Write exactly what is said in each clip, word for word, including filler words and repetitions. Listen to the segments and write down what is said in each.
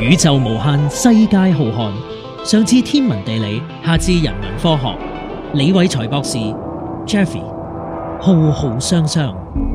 宇宙無限，世界浩瀚。上至天文地理，下至人文科學，李偉才博士 Jeffy 浩浩湯湯。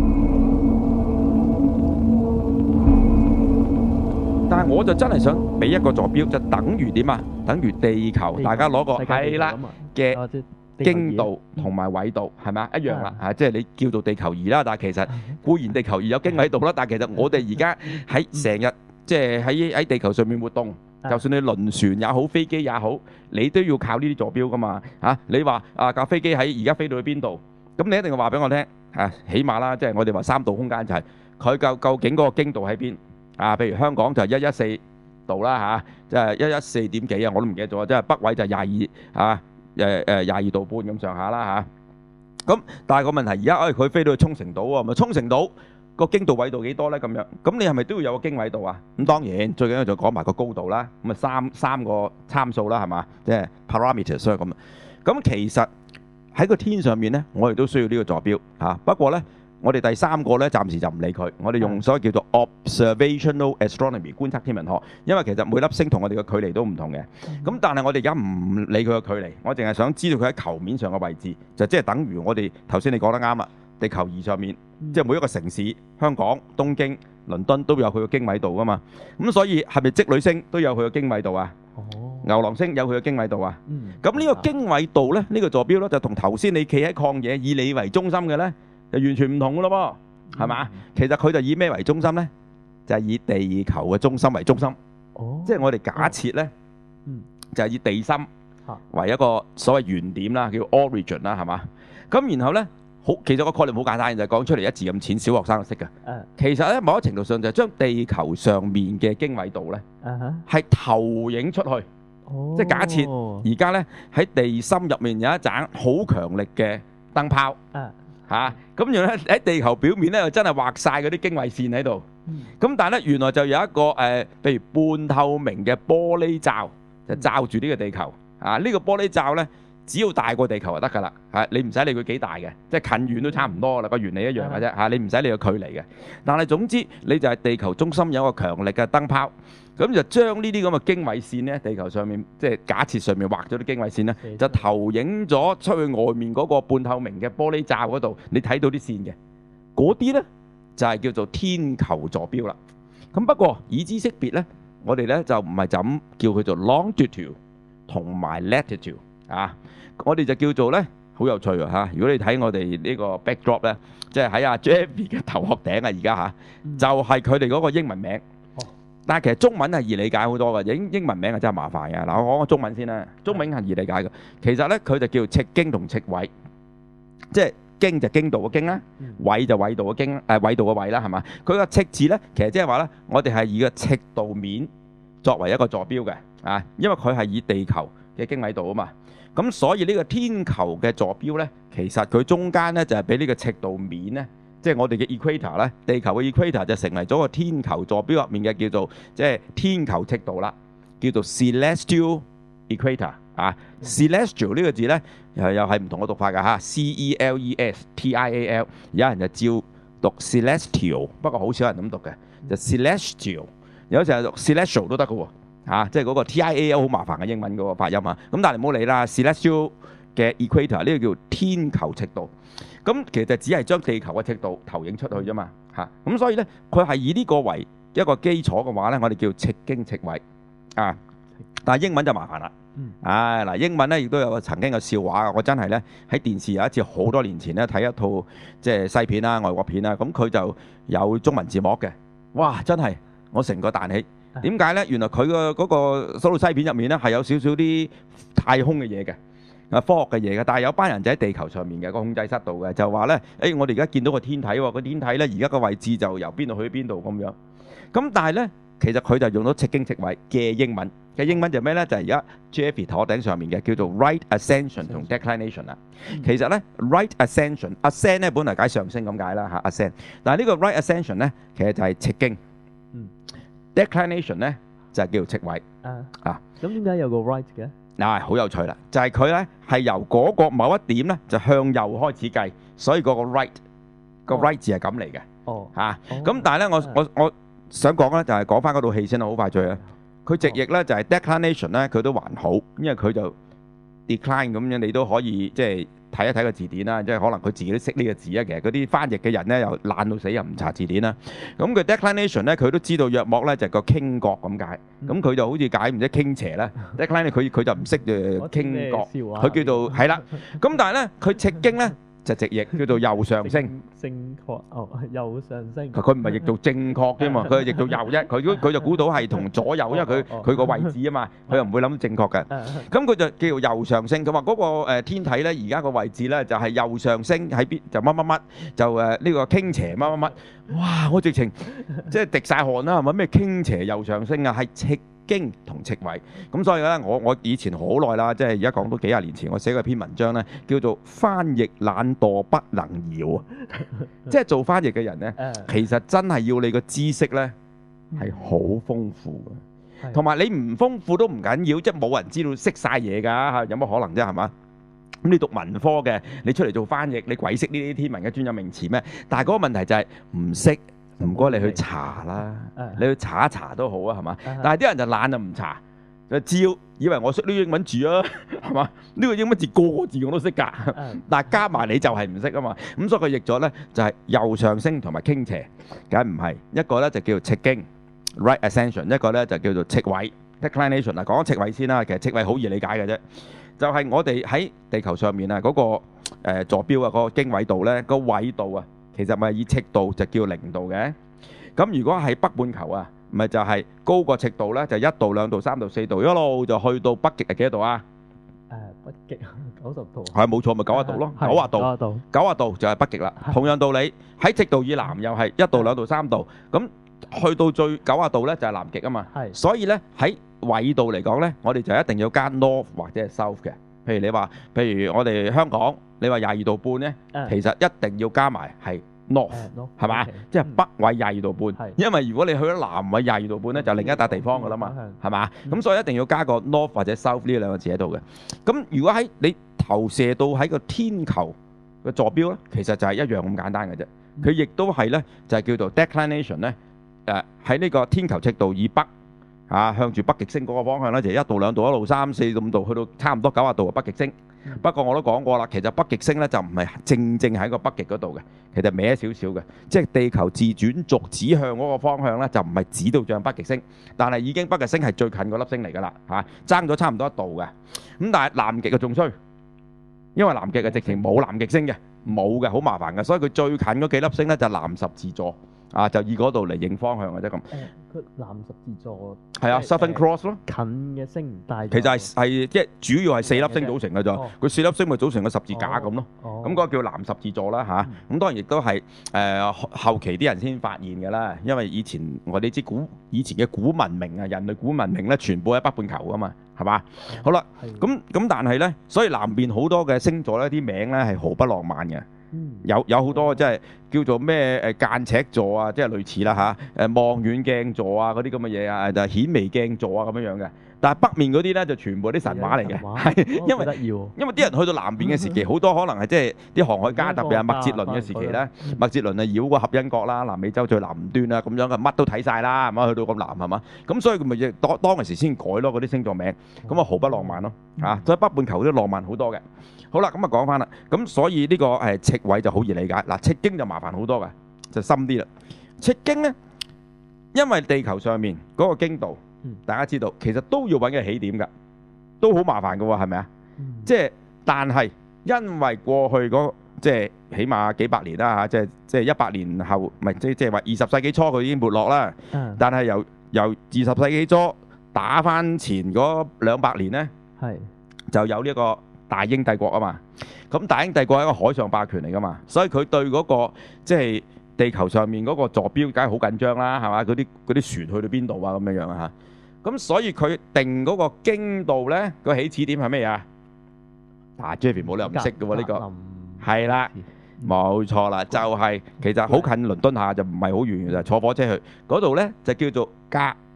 但係我就真係想俾一個坐標，就等於點啊？等於地球， 地球大家攞個世界係啦地球啊嘛嘅啊即係地球儀經度同埋緯度係咪啊？一樣啦啊嚇，即係你叫做地球儀啦，但係其實固然地球儀有經緯度啦，但係其實我哋而家喺成日即係喺喺地球上面活動， 啊就算你輪船也好，飛機也好，你都要靠呢啲坐標噶嘛嚇。你話啊架飛機喺而家飛到去邊度？咁你一定要話俾我聽嚇，起碼啦，即係我哋話三度空間就係佢究究竟嗰個經度喺邊啊？譬如香港就係一一四度啦嚇，即係一一四點幾啊，我都唔記得咗，即係北緯就廿二啊。誒誒廿二度半咁上下啦嚇，咁但係個問題而家誒佢飛到去沖繩島喎，咪沖繩島個經度緯度幾多咧？咁樣咁你係咪都要有個經緯度啊？咁當然最緊要就講埋個高度啦，咁啊三三個參數啦係嘛，即係 parameters 咁啊。咁其實喺個天上面咧，我哋都需要呢個坐標嚇。不過咧，我哋第三個咧暫時就唔理佢，我哋用所謂叫做 observational astronomy 觀測天文學，因為其實每粒星同我哋嘅距離都唔同嘅。咁但係我哋而家唔理佢嘅距離，我淨係想知道佢喺球面上嘅位置，就即係等於我哋頭先你講得啱啦，地球儀上面，即係每一個城市，香港、東京、倫敦都有佢嘅經緯度噶嘛。咁所以係咪織女星都有佢嘅經緯度啊？ 哦， 牛郎星有佢嘅經緯度啊？ 嗯， 咁呢個經緯度咧，呢個坐標咧，就同頭先你企喺曠野以你為中心嘅咧，就完全唔同噶咯噃，係嘛？其實佢就以咩為中心咧？就係以地球嘅中心為中心， 哦， 即係我哋假設咧， 嗯， 就係以地心嚇為一個所謂原點啦，叫 origin 啦，係嘛？咁然後咧，好，其實個概念好簡單，就係講出嚟一字咁淺，小學生就識嘅。 誒， 其實咧，某一程度上就係將地球上面嘅經緯度咧， 啊哈， 係投影出去。 哦， 即係假設而家咧喺地心入面有一盞好強力嘅燈泡啊， 嚇，咁然後咧喺地球表面咧又真係畫晒嗰啲經緯線喺度。 嗯， 咁但係咧原來就有一個誒，譬如半透明嘅玻璃罩，就罩住呢個地球啊。呢個玻璃罩咧，只要大過地球就得㗎啦嚇，你唔使理佢幾大嘅，即係近遠都差唔多啦，個原理一樣嘅啫嚇，你唔使理個距離嘅。但係總之你就係地球中心有一個強力嘅燈泡。咁就將呢啲咁嘅經緯線咧，地球上面即係假設上面畫咗啲經緯線咧，就投影咗出去外面嗰個半透明嘅玻璃罩嗰度，你睇到啲線嘅，嗰啲咧就係叫做天球坐標啦。咁不過已知識別咧，我哋咧就唔係就咁叫佢做 longitude 同埋 latitude 啊，我哋就叫做咧好有趣啊嚇！如果你睇我哋呢個 backdrop 咧，即係喺阿 Jeffy 嘅頭殼頂啊，而家嚇就係佢哋嗰個英文名。但係其實中文係易理解好多嘅，英英文名係真係麻煩嘅。嗱，我講個中文先啦，中文係易理解嘅。其實咧，佢就叫赤經同赤緯，即係經就經度嘅經啦，緯就緯度嘅經，誒緯度嘅緯啦，係嘛？佢個赤字咧，其實即係話咧，我哋係以個赤道面作為一個坐標嘅，啊，因為佢係以地球嘅經緯度啊嘛。咁所以呢個天球嘅坐標咧，其實佢中間咧就係俾呢個赤道面咧。即係我哋嘅 equator 咧，地球嘅 equator 就成為咗個天球坐標入面嘅叫做即係天球赤道啦，叫做 celestial equator 啊。celestial 呢個字咧又又係唔同嘅讀法㗎嚇 ，C E L E S T I A L， 有人就照讀 celestial， 不過好少人咁讀嘅，就 celestial， 有時候讀 celestial 都得嘅喎嚇，即係嗰個 T I A L 好麻煩嘅英文嗰個發音啊。咁但係唔好理啦 ，celestial 嘅 equator 呢個叫天球赤道。咁其實只係將地球嘅赤道投影出去啫嘛嚇，咁所以咧佢係以呢個為一個基礎嘅話咧，我哋叫赤經赤緯啊。但係英文就麻煩啦，唉嗱，英文咧亦都有個曾經嘅笑話，我真係咧喺電視有一次好多年前咧睇一套即係西片啦、外國片啦，咁佢就有中文字幕嘅，哇！真係我成個彈起，點解咧？原來佢個嗰個嗰套西片入面咧係有少少啲太空嘅嘢嘅。啊，科學嘅嘢嘅，但係有班人就喺地球上面嘅個控制室度嘅，就話咧，誒，我哋而家見到個天體喎，個天體咧而家個位置就由邊度去邊度咁樣。咁但係咧，其實佢就用到赤經赤緯嘅英文嘅英文就咩咧？就係而家 Jeffy 頭頂上面嘅叫做 right ascension 同 declination 啦。其實咧 right ascension，ascend 咧本嚟解上升咁解啦嚇 ascend，但係呢個 right ascension 咧其實就係赤經，declination 咧就係叫做赤緯啊。 啊， 咁點解有個 right 嘅？ 嗱，好有趣啦，就係佢咧係由嗰個某一點咧就向右開始計，所以嗰個 right 個 right 字係咁嚟嘅。 哦， 嚇，咁但係咧，我我我想講咧就係講翻嗰套戲先啦，好快脆啊！ 佢直譯咧就係 declination 咧，佢都還好，因為佢就 decline 咁樣，你都可以即係睇一睇個字典啦。即係可能佢自己都識呢個字啊。其實嗰啲翻譯嘅人咧又懶到死，又唔查字典啦。咁佢 declination 咧，佢都知道約莫咧就係個傾角咁解。咁佢就好似解唔知傾斜咧 decline 佢佢就唔識誒傾角，佢叫做係啦。咁但係咧佢赤經咧就直譯叫做右上升。 正確哦，右上升。 佢唔係譯做正確啫嘛，佢係譯做右啫。佢佢就估到係同左右，因為佢佢個位置啊嘛，佢又唔會諗正確嘅。咁佢就叫做右上升。佢話嗰個誒天體咧，而家個位置咧就係右上升喺邊就乜乜乜，就誒呢個傾斜乜乜乜。哇！我直情即係滴晒汗啦，係咪咩傾斜右上升啊？係赤經同赤位。咁所以咧，我我以前好耐啦，即係而家講到幾廿年前，我寫過篇文章咧，叫做翻譯懶惰不能搖啊。即係做翻譯嘅人咧，其實真係要你個知識咧係好豐富嘅，同埋你唔豐富都唔緊要，即係冇人知道識晒嘢㗎嚇，有乜可能啫係嘛？咁你讀文科嘅，你出嚟做翻譯，你鬼識呢啲天文嘅專有名詞咩？但係嗰個問題就係唔識，唔該你去查啦，你去查一查都好啊，係嘛？但係啲人就懶就唔查，就照以為我識呢啲英文字啊，係嘛？呢個英文字個個字我都識㗎，但係加埋你就係唔識啊嘛。咁所以佢譯咗咧就係右上升同埋傾斜，梗唔係一個咧就叫做赤經 right ascension， 一個咧就叫做赤位 declination 啊。講赤位先啦，其實赤位好易理解嘅啫。就係我哋喺地球上面啊，嗰個誒坐標啊，嗰個經緯度咧，個緯度啊，其實咪以赤度就叫零度嘅。咁如果係北半球啊，咪就係高過赤度咧，就一度、兩度、三度、四度，一路就去到北極係幾多度啊？ 誒，北極九十度。 係冇錯，咪九十度咯，九十度，九十度就係北極啦。同樣道理喺赤道以南又係一度、兩度、三度，咁去到最九十度咧就係南極啊嘛。係，所以咧喺緯度嚟講咧，我哋就一定要加 north 或者係 south 嘅。譬如你話，譬如我哋香港，你話廿二度半咧，其實一定要加埋係 north，係嘛？即係北緯廿二度半。因為如果你去咗南緯廿二度半咧，就另一笪地方噶啦嘛，係嘛？咁所以一定要加個 north 或者 south 呢兩個字喺度嘅。咁如果喺你投射到喺個天球嘅坐標咧，其實就係一樣咁簡單嘅啫。佢亦都係咧，就係叫做 declination 咧。誒喺呢個天球赤道以北。啊，向住北極星嗰個方向咧，就一度、兩度、一路、三四五度，去到差唔多九十度嘅北極星。不過我都講過啦，其實北極星咧就唔係正正喺個北極嗰度嘅，其實歪少少嘅，即係地球自轉軸指向嗰個方向咧，就唔係指到向北極星，但係已經北極星係最近嗰粒星嚟㗎啦，嚇爭咗差唔多一度嘅。咁但係南極就仲衰，因為南極嘅直情冇南極星嘅，冇嘅，好麻煩嘅，所以佢最近嗰幾粒星咧就係南十字座。啊，就以嗰度嚟認方向嘅啫咁。誒， 佢南十字座係啊 ，Southern Cross 咯。 近嘅星，但係其實係係即係主要係四粒星組成嘅咋。佢四粒星咪組成個十字架咁咯。咁嗰個叫南十字座啦嚇。咁當然亦都係誒後期啲人先發現嘅啦。因為以前我哋知古以前嘅古文明啊，人類古文明咧，全部喺北半球啊嘛，係嘛？好啦，咁咁但係咧，所以南邊好多嘅星座咧，啲名咧係毫不浪漫嘅。有有好多即係叫做咩誒間尺座啊，即係類似啦嚇，誒望遠鏡座啊嗰啲咁嘅嘢啊，就顯微鏡座啊咁樣樣嘅。但係北面嗰啲咧就全部啲神話嚟嘅，係因為因為啲人去到南邊嘅時期，好多可能係即係啲航海家，特別係麥哲倫嘅時期咧，麥哲倫啊繞過合恩角啦，南美洲最南端啦，咁樣嘅乜都睇曬啦，係嘛？去到咁南係嘛？咁所以佢咪亦當當其時先改咯嗰啲星座名，咁啊毫不浪漫咯嚇。所以北半球都浪漫好多嘅。好啦，咁啊講翻啦，咁所以呢個誒赤位就好易理解，嗱赤經就麻煩好多嘅，就深啲啦。赤經咧，因為地球上面嗰個經度，大家知道其實都要揾個起點㗎，都好麻煩㗎喎，係咪啊？即係但係因為過去嗰即係起碼幾百年啦嚇，即係即係一百年後，唔係即即係話二十世紀初佢已經沒落啦。但係由由二十世紀初打翻前嗰兩百年咧，係就有呢一個大英帝國啊嘛，咁大英帝國係一個海上霸權嚟噶嘛，所以佢對嗰個即係地球上面嗰個坐標梗係好緊張啦，係嘛？嗰啲嗰啲船去到邊度啊咁樣樣啊嚇，咁所以佢定嗰個經度咧，個起始點係咩啊？嗱 Jeffrey 冇理由唔識嘅喎呢個，係啦，冇錯啦，就係其實好近倫敦下，就唔係好遠嘅，就坐火車去嗰度咧就叫做格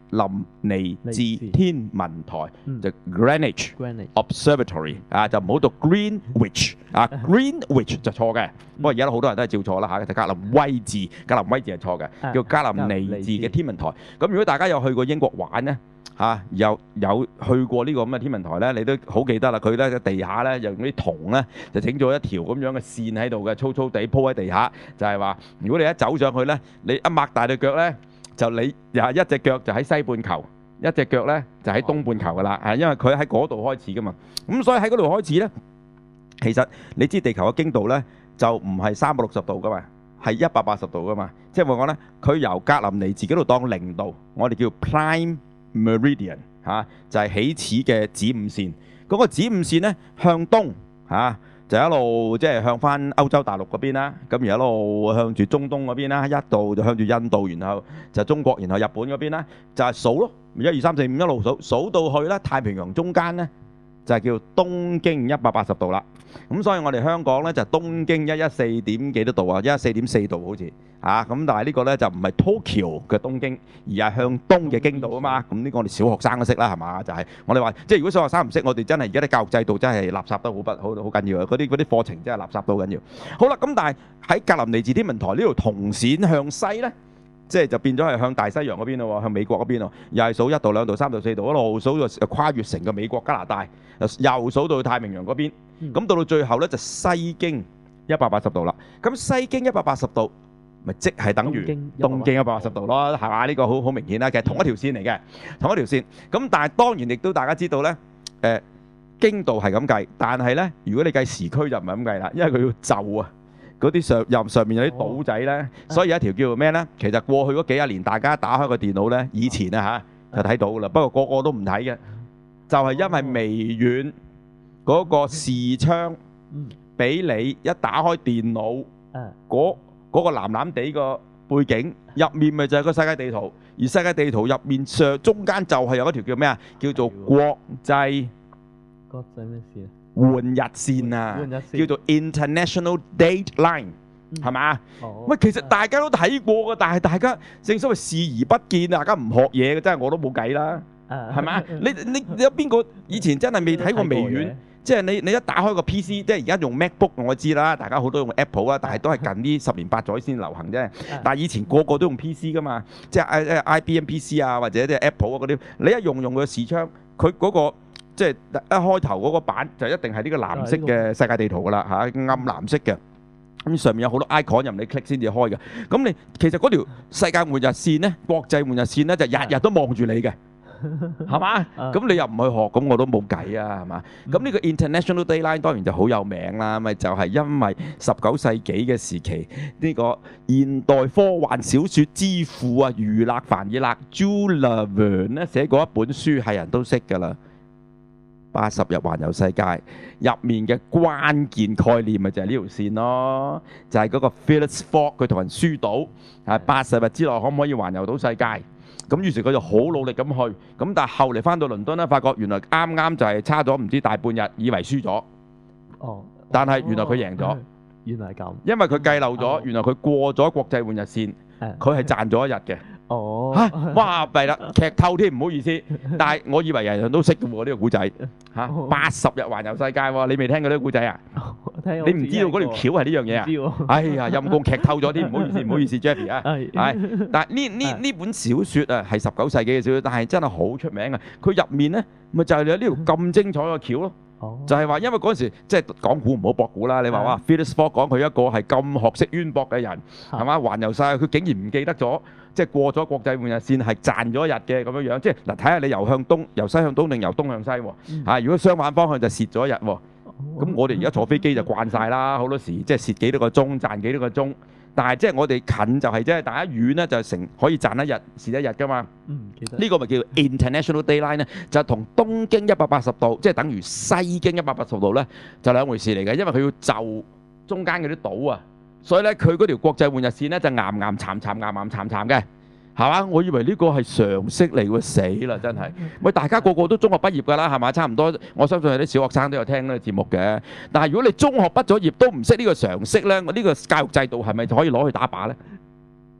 林尼治尼治天文台， 嗯就 Greenwich Greenwich Observatory 啊，就唔好讀 Greenwich 啊，Greenwich 就錯嘅。不過而家好多人都係照錯啦嚇，就格林威治，格林威治係錯嘅， 啊叫格林尼治嘅天文台。咁如果大家有去過英國玩呢，嚇，有有去過呢個咁嘅天文台呢，你都好記得啦。佢呢個地下呢，就用啲銅呢，就整咗一條咁樣嘅線喺度嘅，粗粗地鋪喺地下，就係話如果你一走上去呢，你一擘大對腳呢，就你又一隻腳就喺西半球，一隻腳呢就喺東半球噶啦，係因為佢喺嗰度開始噶嘛。咁所以喺嗰度開始呢，其實你知地球嘅經度呢，就唔係三百六十度噶嘛，係一百八十度噶嘛。即係話講呢，佢由格林尼治嗰度當零度，我哋叫 prime meridian 嚇、啊，就係、是、起始嘅子午線。嗰、那個子午線呢，向東嚇。啊就一路即係向翻歐洲大陸嗰邊啦，咁而一路向住中東嗰邊啦，一度就向住印度，然後就中國，然後日本嗰邊啦，就係數咯，一二三四五一路數數到去啦，太平洋中間呢，就係叫東經一百八十度啦。咁所以我哋香港呢，就東經一一四點幾多度啊？一一四點四度好似啊，咁但係呢個呢，就唔係 Tokyo 嘅東經，而係向東嘅經度啊嘛。咁呢個我哋小學生都識啦，係嘛？就係、是、我哋話，即係如果小學生唔識，我哋真係而家啲教育制度真係垃圾得好不好好緊要啊！嗰啲嗰啲課程真係垃圾到緊要。好啦，咁但係喺格林尼治天文台呢度銅線向西呢，即係就變咗係向大西洋嗰邊咯，向美國嗰邊咯，又係數一度、兩度、三度、四度，一路數到跨越成個美國、加拿大，又數到太平洋嗰邊。咁、嗯、到到最後呢，就西經一百八十度啦。咁西經一百八十度，咪即係等於東經一百八十度咯，係嘛？呢、呢個好好明顯啦，其實同一條線嚟嘅，同一條線。咁但係當然亦都大家知道呢，誒、呃、經度係咁計，但係呢，如果你計時區就唔係咁計啦，因為佢要就啊。嗰啲上入上面有啲島仔呢，所以有一條叫做咩呢？其實過去嗰幾十年，大家打開個電腦呢，以前啊嚇就睇到噶啦。不過個個都唔睇嘅，就係因為微軟嗰個視窗俾你一打開電腦，嗰嗰個藍藍地個背景入面咪就係個世界地圖，而世界地圖入面上中間就係有一條叫咩啊？叫做國際國際咩事啊？ 換日線啊，叫做 International Date Line，係嘛？喂，其實大家都睇過嘅，但係大家正所謂視而不見，大家唔學嘢嘅，真係我都冇計啦，係咪？你你你有邊個以前真係未睇過微軟？即係你你一打開個 P C，即係而家用 MacBook 我知啦，大家好多用 Apple 啦，但係都係近呢十年八載先流行啫。但係以前個個都用 P C 噶嘛，即係 I I B M P C 啊，或者即係 Apple 啊嗰啲，你一用用佢個視窗，佢嗰個。即係一開頭嗰個版就一定係呢個藍色嘅世界地圖噶啦嚇，暗藍色嘅，咁上面有好多 icon 任你 click 先至開嘅。咁你其實嗰條世界末日線呢，國際末日線呢，就日日都望住你嘅，係嘛？咁你又唔去學，咁我都冇計啊，係嘛？咁呢個 International Date Line 當然就好有名啦，咪就係因為十九世紀嘅時期，呢個現代科幻小説之父啊，儒勒凡爾納 Jules Verne 咧寫過一本書，係人都識㗎啦。八十日環遊世界入面嘅關鍵概念咪就係呢條線咯，就係嗰個 Phileas Fogg 佢同人輸賭，係八十日之內可唔可以環遊到世界？咁於是佢就好努力咁去，咁但係後嚟翻到倫敦咧，發覺原來啱啱就係差咗唔知大半日，以為輸咗。哦，但係原來佢贏咗。 原來係咁。因為佢計漏咗，原來佢過咗國際換日線，佢係賺咗一日嘅。哦，嚇！哇，弊啦，劇透添，唔好意思。但係我以為人人都識嘅喎呢個古仔嚇，八十日環遊世界喎，你未聽過呢個古仔啊？你唔知道嗰條橋係呢樣嘢啊？唔知喎。哎呀，陰公劇透咗添，唔好意思，唔好意思 ，Jeffy 啊。係。係。但係呢呢呢本小説啊，係十九世紀嘅小説，但係真係好出名啊！佢入面咧，咪就係有呢條咁精彩嘅橋咯。就係話，因為嗰陣時即係講古唔好博古啦。你話哇 Phileas Fogg 講佢一個係咁學識淵博嘅人，係嘛？環遊曬，佢竟然唔記得咗，即係過咗國際換日線係賺咗一日嘅咁樣樣。即係嗱，睇下你由向東、由西向東定由東向西喎。嚇，如果相反方向就蝕咗一日喎。咁我哋而家坐飛機就慣曬啦，好多時即係蝕幾多個鐘，賺幾多個鐘。但係即係我哋近就係即係大家遠咧就成可以賺一日蝕一日㗎嘛。嗯，記得呢個咪叫 International Date Line 咧，就同東經一百八十度，即係等於西經一百八十度咧，就兩回事嚟嘅。因為佢要就中間嗰啲島啊，所以咧佢嗰條國際換日線咧就岩岩巉巉、岩岩巉巉嘅，係嘛？我以為呢個係常識嚟喎，死啦真係！喂，大家個個都中學畢業㗎啦，係嘛？差唔多，我相信有啲小學生都有聽呢個節目嘅。但係如果你中學畢咗業都唔識呢個常識咧，我呢個教育制度係咪就可以攞去打靶咧？嗯。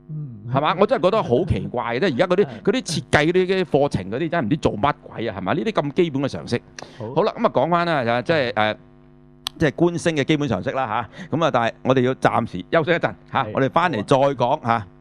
係嘛？我真係覺得好奇怪嘅，即係而家嗰啲嗰啲設計嗰啲嘅課程嗰啲真係唔知做乜鬼啊，係嘛？呢啲咁基本嘅常識。好啦，咁啊講翻啦，就即係誒。即係觀星嘅基本常識啦嚇，咁啊，但係我哋要暫時休息一陣嚇，我哋翻嚟再講嚇。